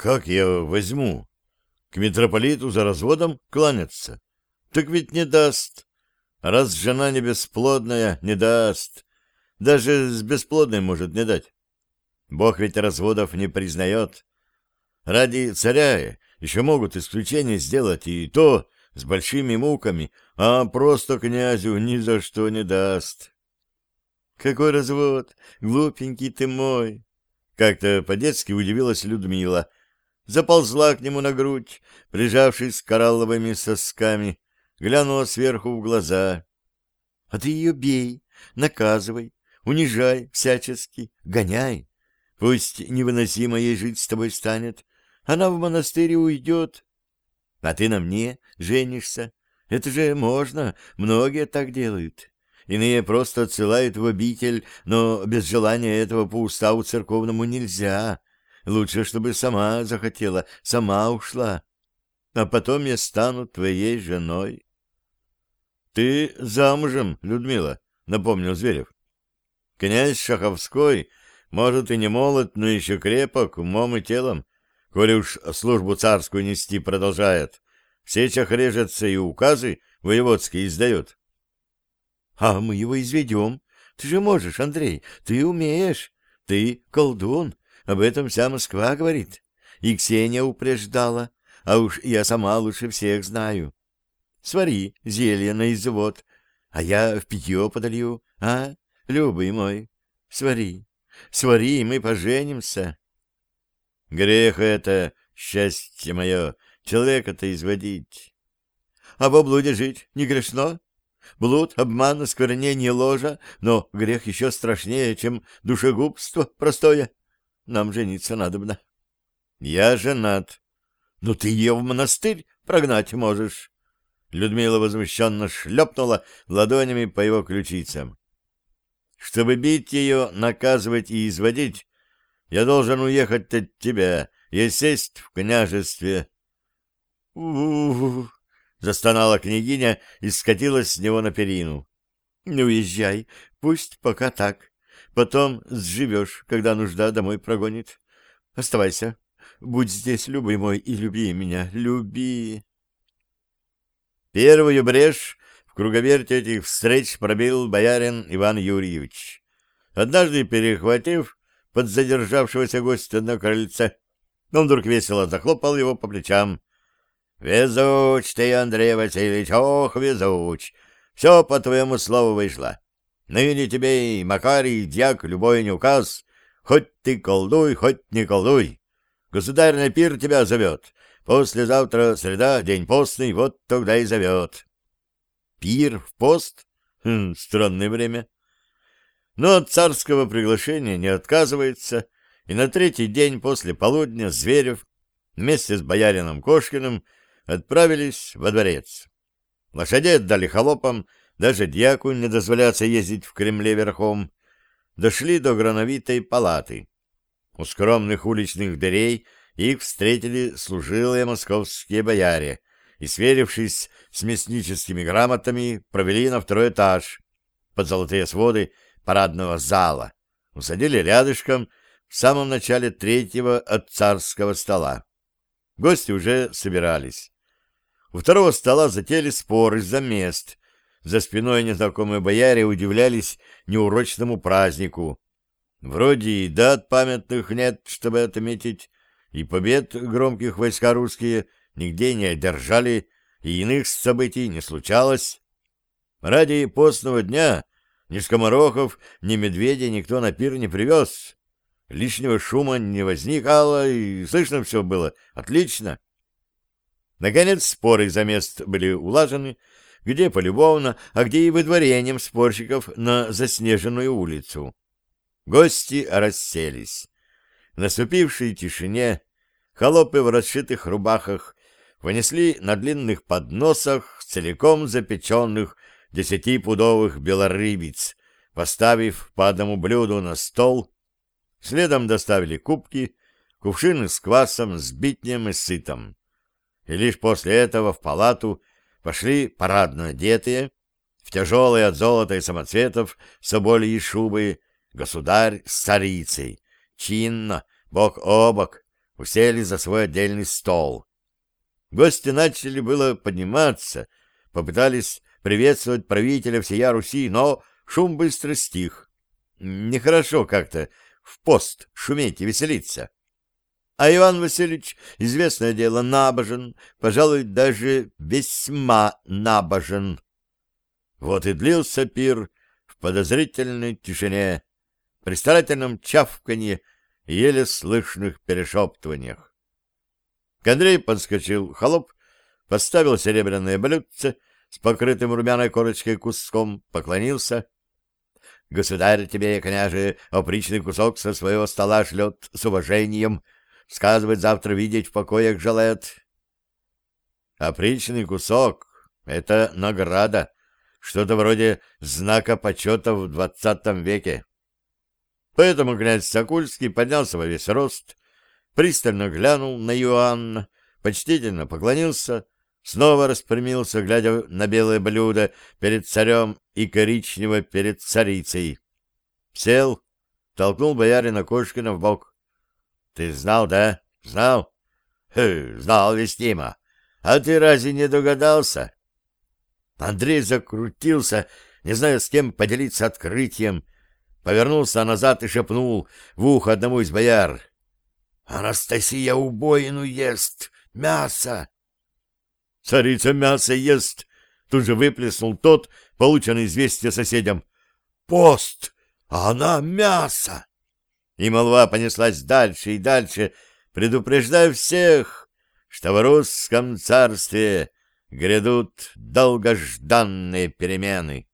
Как я возьму? К митрополиту за разводом кланяться? Так ведь не даст. Раз жена не бесплодная, не даст. Даже с бесплодной может не дать. Бог ведь разводов не признает. Ради царя еще могут исключение сделать, и то с большими муками, а просто князю ни за что не даст. Какой развод, глупенький ты мой! Как-то по-детски удивилась Людмила. Заползла к нему на грудь, прижавшись коралловыми сосками, глянула сверху в глаза. А ты ее бей, наказывай, унижай всячески, гоняй. Пусть невыносимо ей жить с тобой станет. Она в монастырь уйдет. А ты на мне женишься. Это же можно, многие так делают. Иные просто отсылают в обитель, но без желания этого по уставу церковному нельзя. Лучше, чтобы сама захотела, сама ушла. А потом я стану твоей женой. — Ты замужем, Людмила, — напомнил Зверев. Князь Шаховской, может, и не молод, но еще крепок умом и телом, коли уж службу царскую нести продолжает. В сечах режется и указы воеводские издает. — А мы его изведем. Ты же можешь, Андрей, ты умеешь. Ты колдун. Об этом вся Москва говорит. И Ксения упреждала, а уж я сама лучше всех знаю. Свари зелье на извод, а я в питье подолью, а, любый мой? Свари, свари, и мы поженимся. Грех это, счастье мое, человека-то изводить. А в блуде жить не грешно? Блуд, обман, осквернение ложа, но грех еще страшнее, чем душегубство простое. Нам жениться надобно. Я женат. Но ты ее в монастырь прогнать можешь. Людмила возмущенно шлепнула ладонями по его ключицам. Чтобы бить ее, наказывать и изводить, я должен уехать от тебя и сесть в княжестве. Застонала княгиня и скатилась с него на перину. Не уезжай, пусть пока так. Потом сживешь, когда нужда домой прогонит. Оставайся. Будь здесь, любый мой, и люби меня, люби. Первую брешь в круговерте этих встреч пробил боярин Иван Юрьевич. Однажды, перехватив подзадержавшегося гостя на крыльце, он вдруг весело захлопал его по плечам. «Везуч ты, Андрей Васильевич, ох, везуч! Все по твоему слову вышло. Ныне тебе и Макарий, и дьяк, любой не указ. Хоть ты колдуй, хоть не колдуй. Государь на пир тебя зовет. Послезавтра среда, день постный, вот тогда и зовет». Пир в пост? Странное время. Но от царского приглашения не отказывается, и на третий день после полудня Зверев вместе с боярином Кошкиным отправились во дворец. Лошадей отдали холопам, даже дьяку не дозволяться ездить в Кремле верхом. Дошли до грановитой палаты. У скромных уличных дверей их встретили служилые московские бояре и, сверившись с мясническими грамотами, провели на второй этаж под золотые своды парадного зала, усадили рядышком в самом начале третьего от царского стола. Гости уже собирались. У второго стола затеяли спор из-за мест. За спиной незнакомые бояре удивлялись неурочному празднику. Вроде и дат памятных нет, чтобы отметить, и побед громких войска русские нигде не одержали, и иных событий не случалось. Ради постного дня ни скоморохов, ни медведя никто на пир не привез. Лишнего шума не возникало, и слышно все было отлично. Наконец споры за мест были улажены, где полюбовно, а где и выдворением спорщиков на заснеженную улицу. Гости расселись. В наступившей тишине холопы в расшитых рубахах вынесли на длинных подносах целиком запеченных 10-пудовых белорыбиц, поставив по одному блюду на стол. Следом доставили кубки, кувшины с квасом, с битнем и сытом. И лишь после этого в палату пошли парадно одетые, в тяжелые от золота и самоцветов собольи шубы, государь с царицей, чинно, бок о бок, усели за свой отдельный стол. Гости начали было подниматься, попытались приветствовать правителя всея Руси, но шум быстро стих. Нехорошо как-то в пост шуметь и веселиться. А Иван Васильевич, известное дело, набожен, пожалуй, даже весьма набожен. Вот и длился пир в подозрительной тишине, при старательном чавканье и еле слышных перешептываниях. К Андрею подскочил холоп, поставил серебряное блюдце с покрытым румяной корочкой куском, поклонился. — Государь тебе, княже, опричный кусок со своего стола шлет с уважением, сказывает, завтра видеть в покоях желает. Опричный кусок — это награда, что-то вроде знака почета в 20 веке. Поэтому князь Сокульский поднялся во весь рост, пристально глянул на Иоанна, почтительно поклонился, снова распрямился, глядя на белое блюдо перед царем и коричневое перед царицей. Сел, толкнул боярина Кошкина в бок. — Ты знал, да? Знал? — Знал, вестимо. А ты разве не догадался? Андрей закрутился, не зная, с кем поделиться открытием, повернулся назад и шепнул в ухо одному из бояр. — Анастасия убоину ест! Мясо! — Царица мясо ест! — тут же выплеснул тот, полученный известие соседям. — Пост! А она мясо! И молва понеслась дальше и дальше, предупреждая всех, что в русском царстве грядут долгожданные перемены.